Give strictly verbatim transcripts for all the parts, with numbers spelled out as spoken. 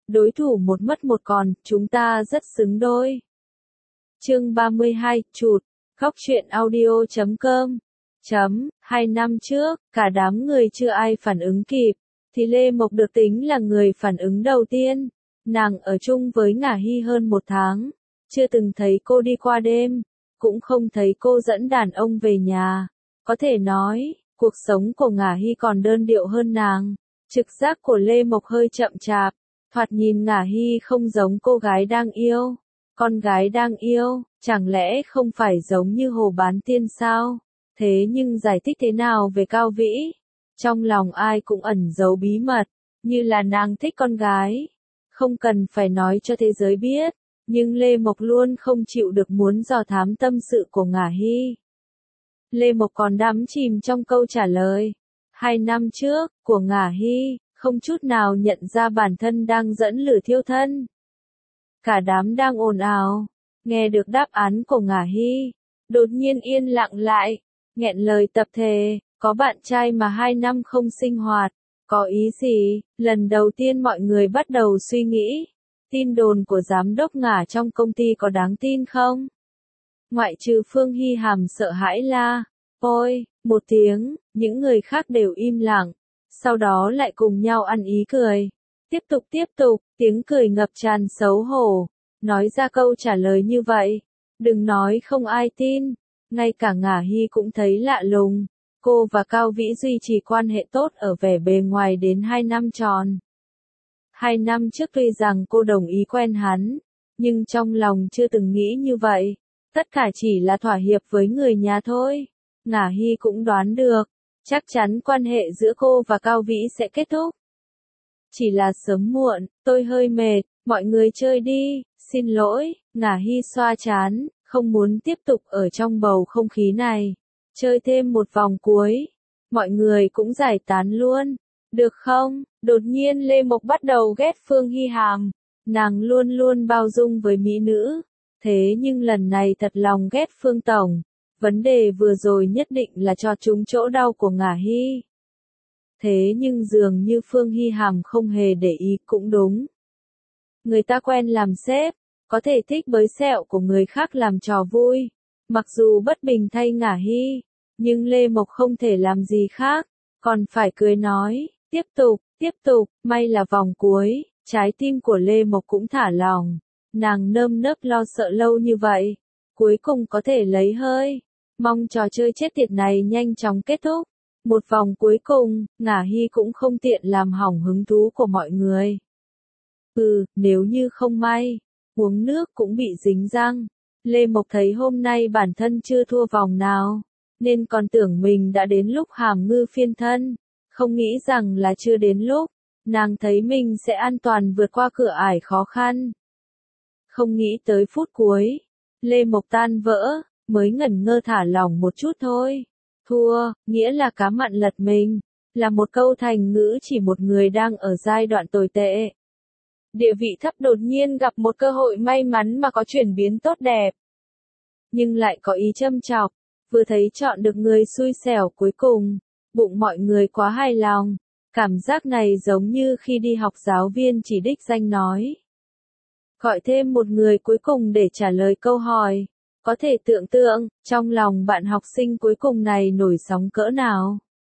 đối thủ một mất một còn, chúng ta rất xứng đôi. Chương ba mươi hai, chụt, khóc chuyện audio chấm com. Chấm, hai năm trước, cả đám người chưa ai phản ứng kịp, thì Lê Mộc được tính là người phản ứng đầu tiên. Nàng ở chung với Ngả Hy hơn một tháng, chưa từng thấy cô đi qua đêm, cũng không thấy cô dẫn đàn ông về nhà. Có thể nói, cuộc sống của Ngả Hy còn đơn điệu hơn nàng. Trực giác của Lê Mộc hơi chậm chạp, thoạt nhìn Ngả Hy không giống cô gái đang yêu. Con gái đang yêu, chẳng lẽ không phải giống như Hồ Bán Tiên sao? Thế nhưng giải thích thế nào về Cao Vĩ? Trong lòng ai cũng ẩn giấu bí mật, như là nàng thích con gái. Không cần phải nói cho thế giới biết, nhưng Lê Mộc luôn không chịu được muốn dò thám tâm sự của Ngả Hy. Lê Mộc còn đắm chìm trong câu trả lời. Hai năm trước, của Ngả Hy, không chút nào nhận ra bản thân đang dẫn lửa thiêu thân. Cả đám đang ồn ào, nghe được đáp án của Ngả Hy, đột nhiên yên lặng lại, nghẹn lời tập thề, có bạn trai mà hai năm không sinh hoạt, có ý gì? Lần đầu tiên mọi người bắt đầu suy nghĩ, tin đồn của giám đốc Ngả trong công ty có đáng tin không? Ngoại trừ Phương Hy Hàm sợ hãi la, ôi, một tiếng, những người khác đều im lặng, sau đó lại cùng nhau ăn ý cười. Tiếp tục tiếp tục, tiếng cười ngập tràn xấu hổ, nói ra câu trả lời như vậy, đừng nói không ai tin, ngay cả Ngả Hy cũng thấy lạ lùng, cô và Cao Vĩ duy trì quan hệ tốt ở vẻ bề ngoài đến hai năm tròn. Hai năm trước tuy rằng cô đồng ý quen hắn, nhưng trong lòng chưa từng nghĩ như vậy, tất cả chỉ là thỏa hiệp với người nhà thôi. Ngả Hy cũng đoán được, chắc chắn quan hệ giữa cô và Cao Vĩ sẽ kết thúc. Chỉ là sớm muộn, tôi hơi mệt, mọi người chơi đi, xin lỗi, Ngả Hy xoa chán, không muốn tiếp tục ở trong bầu không khí này. Chơi thêm một vòng cuối, mọi người cũng giải tán luôn, được không? Đột nhiên Lê Mộc bắt đầu ghét Phương Hy Hàm, nàng luôn luôn bao dung với mỹ nữ, thế nhưng lần này thật lòng ghét Phương Tổng. Vấn đề vừa rồi nhất định là cho trúng chỗ đau của Ngả Hy. Thế nhưng dường như Phương Hy Hàm không hề để ý cũng đúng. Người ta quen làm sếp, có thể thích bới sẹo của người khác làm trò vui. Mặc dù bất bình thay Ngả Hy, nhưng Lê Mộc không thể làm gì khác, còn phải cười nói, tiếp tục, tiếp tục, may là vòng cuối, trái tim của Lê Mộc cũng thả lỏng. Nàng nơm nớp lo sợ lâu như vậy, cuối cùng có thể lấy hơi. Mong trò chơi chết tiệt này nhanh chóng kết thúc. Một vòng cuối cùng, Ngả Hy cũng không tiện làm hỏng hứng thú của mọi người. Ừ, nếu như không may, uống nước cũng bị dính răng. Lê Mộc thấy hôm nay bản thân chưa thua vòng nào, nên còn tưởng mình đã đến lúc hàm ngư phiên thân. Không nghĩ rằng là chưa đến lúc, nàng thấy mình sẽ an toàn vượt qua cửa ải khó khăn. Không nghĩ tới phút cuối, Lê Mộc tan vỡ, mới ngẩn ngơ thả lỏng một chút thôi. Thua, nghĩa là cá mặn lật mình, là một câu thành ngữ chỉ một người đang ở giai đoạn tồi tệ. Địa vị thấp đột nhiên gặp một cơ hội may mắn mà có chuyển biến tốt đẹp. Nhưng lại có ý châm chọc, vừa thấy chọn được người xui xẻo cuối cùng, bụng mọi người quá hài lòng. Cảm giác này giống như khi đi học giáo viên chỉ đích danh nói. Gọi thêm một người cuối cùng để trả lời câu hỏi. Có thể tưởng tượng, trong lòng bạn học sinh cuối cùng này nổi sóng cỡ nào.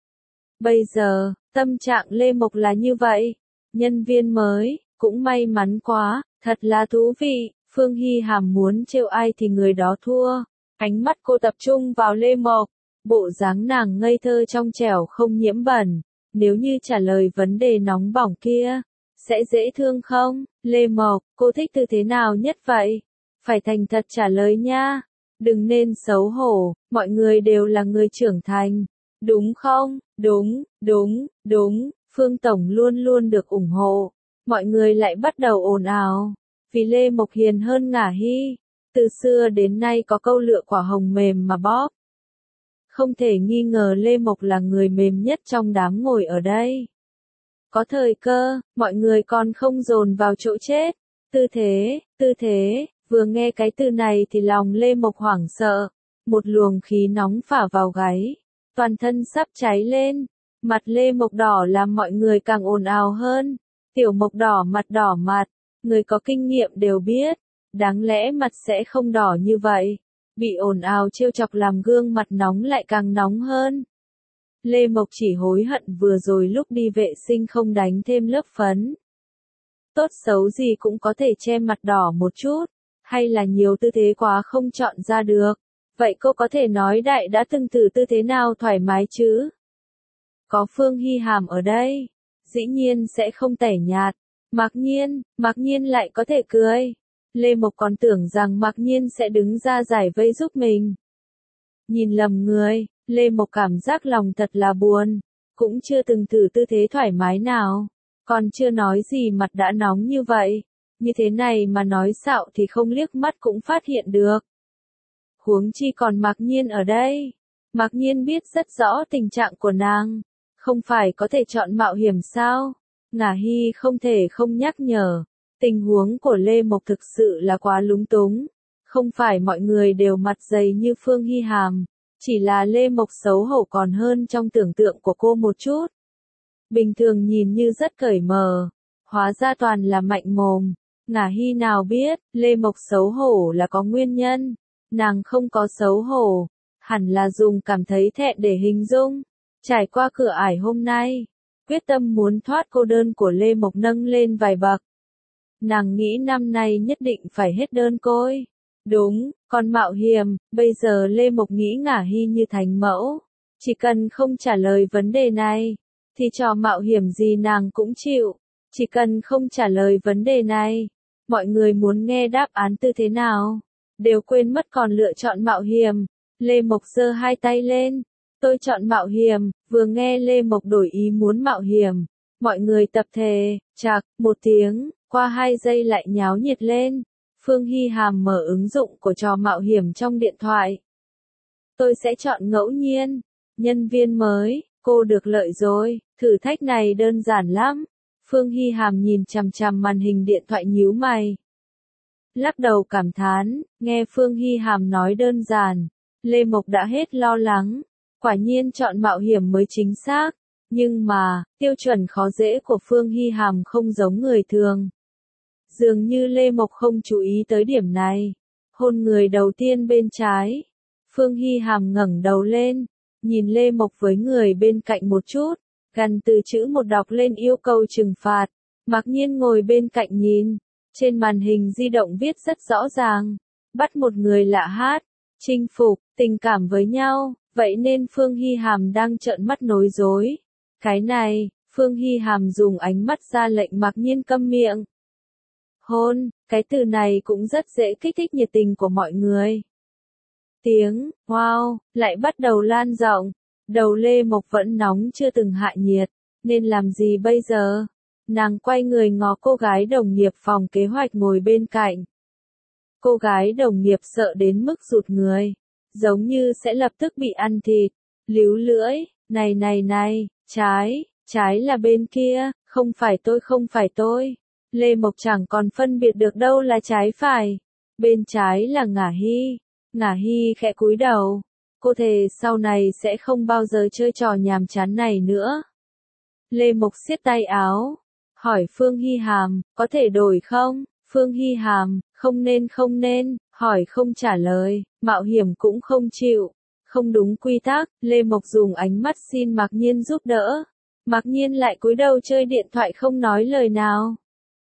Bây giờ, tâm trạng Lê Mộc là như vậy. Nhân viên mới, cũng may mắn quá, thật là thú vị. Phương Hy Hàm muốn trêu ai thì người đó thua. Ánh mắt cô tập trung vào Lê Mộc, bộ dáng nàng ngây thơ trong trẻo không nhiễm bẩn. Nếu như trả lời vấn đề nóng bỏng kia, sẽ dễ thương không? Lê Mộc, cô thích tư thế nào nhất vậy? Phải thành thật trả lời nha. Đừng nên xấu hổ, mọi người đều là người trưởng thành. Đúng không? Đúng, đúng, đúng. Phương Tổng luôn luôn được ủng hộ. Mọi người lại bắt đầu ồn ào. Vì Lê Mộc hiền hơn Ngả Hy. Từ xưa đến nay có câu lựa quả hồng mềm mà bóp. Không thể nghi ngờ Lê Mộc là người mềm nhất trong đám ngồi ở đây. Có thời cơ, mọi người còn không dồn vào chỗ chết. Tư thế, tư thế, vừa nghe cái từ này thì lòng Lê Mộc hoảng sợ. Một luồng khí nóng phả vào gáy. Toàn thân sắp cháy lên. Mặt Lê Mộc đỏ làm mọi người càng ồn ào hơn. Tiểu Mộc đỏ mặt đỏ mặt, người có kinh nghiệm đều biết, đáng lẽ mặt sẽ không đỏ như vậy. Bị ồn ào trêu chọc làm gương mặt nóng lại càng nóng hơn. Lê Mộc chỉ hối hận vừa rồi lúc đi vệ sinh không đánh thêm lớp phấn. Tốt xấu gì cũng có thể che mặt đỏ một chút, hay là nhiều tư thế quá không chọn ra được. Vậy cô có thể nói đại đã từng thử tư thế nào thoải mái chứ? Có Phương Hy Hàm ở đây, dĩ nhiên sẽ không tẻ nhạt. Mạc Nhiên, Mạc Nhiên lại có thể cười. Lê Mộc còn tưởng rằng Mạc Nhiên sẽ đứng ra giải vây giúp mình. Nhìn lầm người, Lê Mộc cảm giác lòng thật là buồn, cũng chưa từng thử tư thế thoải mái nào, còn chưa nói gì mặt đã nóng như vậy, như thế này mà nói xạo thì không liếc mắt cũng phát hiện được. Huống chi còn Mạc Nhiên ở đây, Mạc Nhiên biết rất rõ tình trạng của nàng, không phải có thể chọn mạo hiểm sao? Ngả Hy không thể không nhắc nhở, tình huống của Lê Mộc thực sự là quá lúng túng, không phải mọi người đều mặt dày như Phương Hy Hàm. Chỉ là Lê Mộc xấu hổ còn hơn trong tưởng tượng của cô một chút. Bình thường nhìn như rất cởi mở, hóa ra toàn là mạnh mồm. Ngả Hy nào biết, Lê Mộc xấu hổ là có nguyên nhân. Nàng không có xấu hổ, hẳn là dùng cảm thấy thẹn để hình dung. Trải qua cửa ải hôm nay, quyết tâm muốn thoát cô đơn của Lê Mộc nâng lên vài bậc. Nàng nghĩ năm nay nhất định phải hết đơn côi. Đúng, còn mạo hiểm, bây giờ Lê Mộc nghĩ Ngả Hy như thánh mẫu. Chỉ cần không trả lời vấn đề này, thì trò mạo hiểm gì nàng cũng chịu. Chỉ cần không trả lời vấn đề này, mọi người muốn nghe đáp án tư thế nào, đều quên mất còn lựa chọn mạo hiểm. Lê Mộc giơ hai tay lên, tôi chọn mạo hiểm, vừa nghe Lê Mộc đổi ý muốn mạo hiểm. Mọi người tập thề, chạc, một tiếng, qua hai giây lại nháo nhiệt lên. Phương Hy Hàm mở ứng dụng của trò mạo hiểm trong điện thoại. Tôi sẽ chọn ngẫu nhiên. Nhân viên mới, cô được lợi rồi, thử thách này đơn giản lắm. Phương Hy Hàm nhìn chằm chằm màn hình điện thoại nhíu mày. Lắc đầu cảm thán, nghe Phương Hy Hàm nói đơn giản. Lê Mộc đã hết lo lắng. Quả nhiên chọn mạo hiểm mới chính xác. Nhưng mà, tiêu chuẩn khó dễ của Phương Hy Hàm không giống người thường. Dường như Lê Mộc không chú ý tới điểm này. Hôn người đầu tiên bên trái. Phương Hy Hàm ngẩng đầu lên, nhìn Lê Mộc với người bên cạnh một chút, gần từ chữ một đọc lên yêu cầu trừng phạt. Mạc Nhiên ngồi bên cạnh nhìn, trên màn hình di động viết rất rõ ràng, bắt một người lạ hát, chinh phục, tình cảm với nhau, vậy nên Phương Hy Hàm đang trợn mắt nối dối. Cái này, Phương Hy Hàm dùng ánh mắt ra lệnh Mạc Nhiên câm miệng. Hôn, cái từ này cũng rất dễ kích thích nhiệt tình của mọi người. Tiếng, wow, lại bắt đầu lan rộng. Đầu Lê Mộc vẫn nóng chưa từng hạ nhiệt, nên làm gì bây giờ? Nàng quay người ngó cô gái đồng nghiệp phòng kế hoạch ngồi bên cạnh. Cô gái đồng nghiệp sợ đến mức rụt người, giống như sẽ lập tức bị ăn thịt. Líu lưỡi, này này này, trái, trái là bên kia, không phải tôi không phải tôi. Lê Mộc chẳng còn phân biệt được đâu là trái phải. Bên trái là Ngả Hy. Ngả Hy khẽ cúi đầu. Cô thề sau này sẽ không bao giờ chơi trò nhàm chán này nữa. Lê Mộc siết tay áo. Hỏi Phương Hy Hàm, có thể đổi không? Phương Hy Hàm, không nên không nên, hỏi không trả lời, mạo hiểm cũng không chịu. Không đúng quy tắc, Lê Mộc dùng ánh mắt xin Mạc Nhiên giúp đỡ. Mạc Nhiên lại cúi đầu chơi điện thoại không nói lời nào.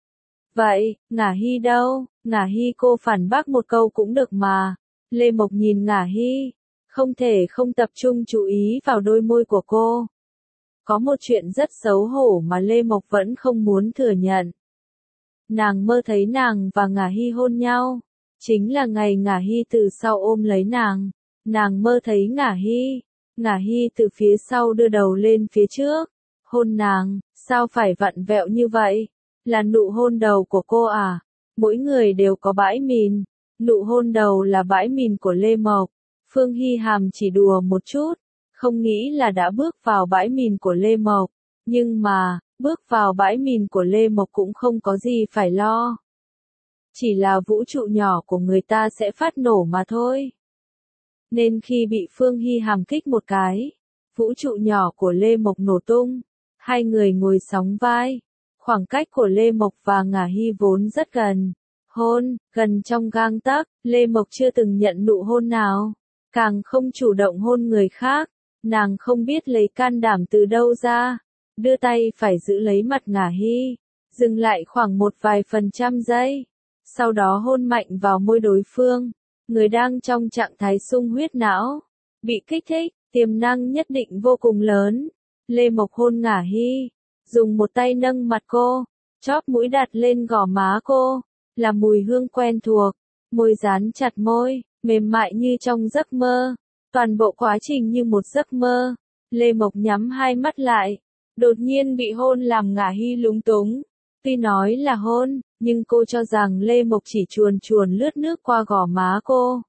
Vậy, Ngả Hy đâu? Ngả Hy cô phản bác một câu cũng được mà. Lê Mộc nhìn Ngả Hy, không thể không tập trung chú ý vào đôi môi của cô. Có một chuyện rất xấu hổ mà Lê Mộc vẫn không muốn thừa nhận. Nàng mơ thấy nàng và Ngả Hy hôn nhau. Chính là ngày Ngả Hy từ sau ôm lấy nàng. Nàng mơ thấy Ngả Hy. Ngả Hy từ phía sau đưa đầu lên phía trước. Hôn nàng, sao phải vặn vẹo như vậy? Là nụ hôn đầu của cô à? Mỗi người đều có bãi mìn. Nụ hôn đầu là bãi mìn của Lê Mộc. Phương Hy Hàm chỉ đùa một chút, không nghĩ là đã bước vào bãi mìn của Lê Mộc. Nhưng mà, bước vào bãi mìn của Lê Mộc cũng không có gì phải lo. Chỉ là vũ trụ nhỏ của người ta sẽ phát nổ mà thôi. Nên khi bị Phương Hy Hàm kích một cái, vũ trụ nhỏ của Lê Mộc nổ tung. Hai người ngồi sóng vai. Khoảng cách của Lê Mộc và Ngả Hy vốn rất gần. Hôn, gần trong gang tấc, Lê Mộc chưa từng nhận nụ hôn nào. Càng không chủ động hôn người khác. Nàng không biết lấy can đảm từ đâu ra. Đưa tay phải giữ lấy mặt Ngả Hy. Dừng lại khoảng một vài phần trăm giây. Sau đó hôn mạnh vào môi đối phương. Người đang trong trạng thái sung huyết não. Bị kích thích, tiềm năng nhất định vô cùng lớn. Lê Mộc hôn Ngả Hy. Dùng một tay nâng mặt cô. Chóp mũi đặt lên gò má cô. Là mùi hương quen thuộc. Môi dán chặt môi, mềm mại như trong giấc mơ. Toàn bộ quá trình như một giấc mơ. Lê Mộc nhắm hai mắt lại. Đột nhiên bị hôn làm Ngả Hy lúng túng. Tuy nói là hôn, nhưng cô cho rằng Lê Mộc chỉ chuồn chuồn lướt nước qua gò má cô.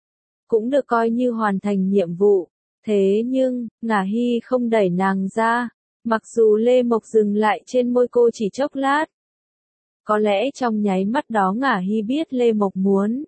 Cũng được coi như hoàn thành nhiệm vụ. Thế nhưng, Ngả Hy không đẩy nàng ra. Mặc dù Lê Mộc dừng lại trên môi cô chỉ chốc lát. Có lẽ trong nháy mắt đó Ngả Hy biết Lê Mộc muốn.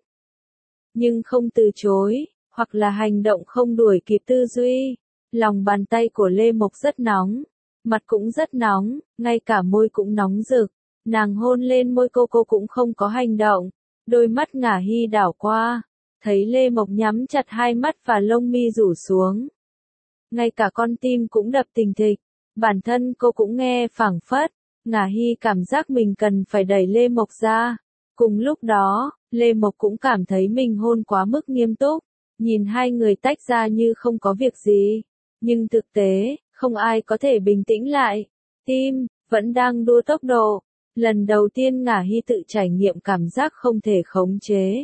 Nhưng không từ chối, hoặc là hành động không đuổi kịp tư duy. Lòng bàn tay của Lê Mộc rất nóng. Mặt cũng rất nóng, ngay cả môi cũng nóng rực. Nàng hôn lên môi cô cô cũng không có hành động. Đôi mắt Ngả Hy đảo qua. Thấy Lê Mộc nhắm chặt hai mắt và lông mi rủ xuống. Ngay cả con tim cũng đập thình thịch. Bản thân cô cũng nghe phảng phất. Ngả Hy cảm giác mình cần phải đẩy Lê Mộc ra. Cùng lúc đó, Lê Mộc cũng cảm thấy mình hôn quá mức nghiêm túc. Nhìn hai người tách ra như không có việc gì. Nhưng thực tế, không ai có thể bình tĩnh lại. Tim, vẫn đang đua tốc độ. Lần đầu tiên Ngả Hy tự trải nghiệm cảm giác không thể khống chế.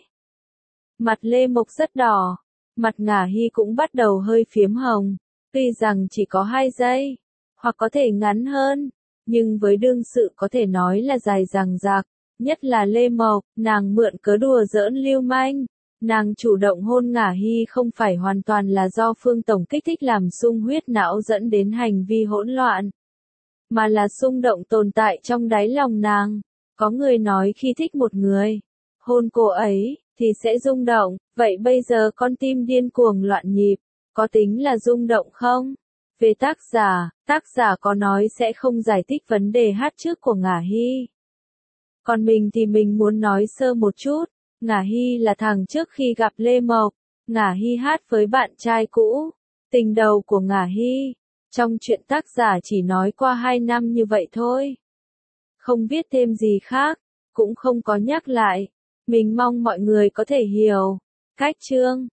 Mặt Lê Mộc rất đỏ. Mặt Ngả Hy cũng bắt đầu hơi phiếm hồng. Tuy rằng chỉ có hai giây. Hoặc có thể ngắn hơn. Nhưng với đương sự có thể nói là dài dằng dặc. Nhất là Lê Mộc, nàng mượn cớ đùa giỡn lưu manh. Nàng chủ động hôn Ngả Hy không phải hoàn toàn là do Phương Tổng kích thích làm sung huyết não dẫn đến hành vi hỗn loạn. Mà là xung động tồn tại trong đáy lòng nàng. Có người nói khi thích một người, hôn cô ấy, thì sẽ rung động. Vậy bây giờ con tim điên cuồng loạn nhịp, có tính là rung động không? Về tác giả, tác giả có nói sẽ không giải thích vấn đề hát trước của Ngả Hy. Còn mình thì mình muốn nói sơ một chút. Ngả Hy là thằng trước khi gặp Lê Mộc. Ngả Hy hát với bạn trai cũ. Tình đầu của Ngả Hy. Trong chuyện tác giả chỉ nói qua hai năm như vậy thôi. Không viết thêm gì khác. Cũng không có nhắc lại. Mình mong mọi người có thể hiểu. Cách chương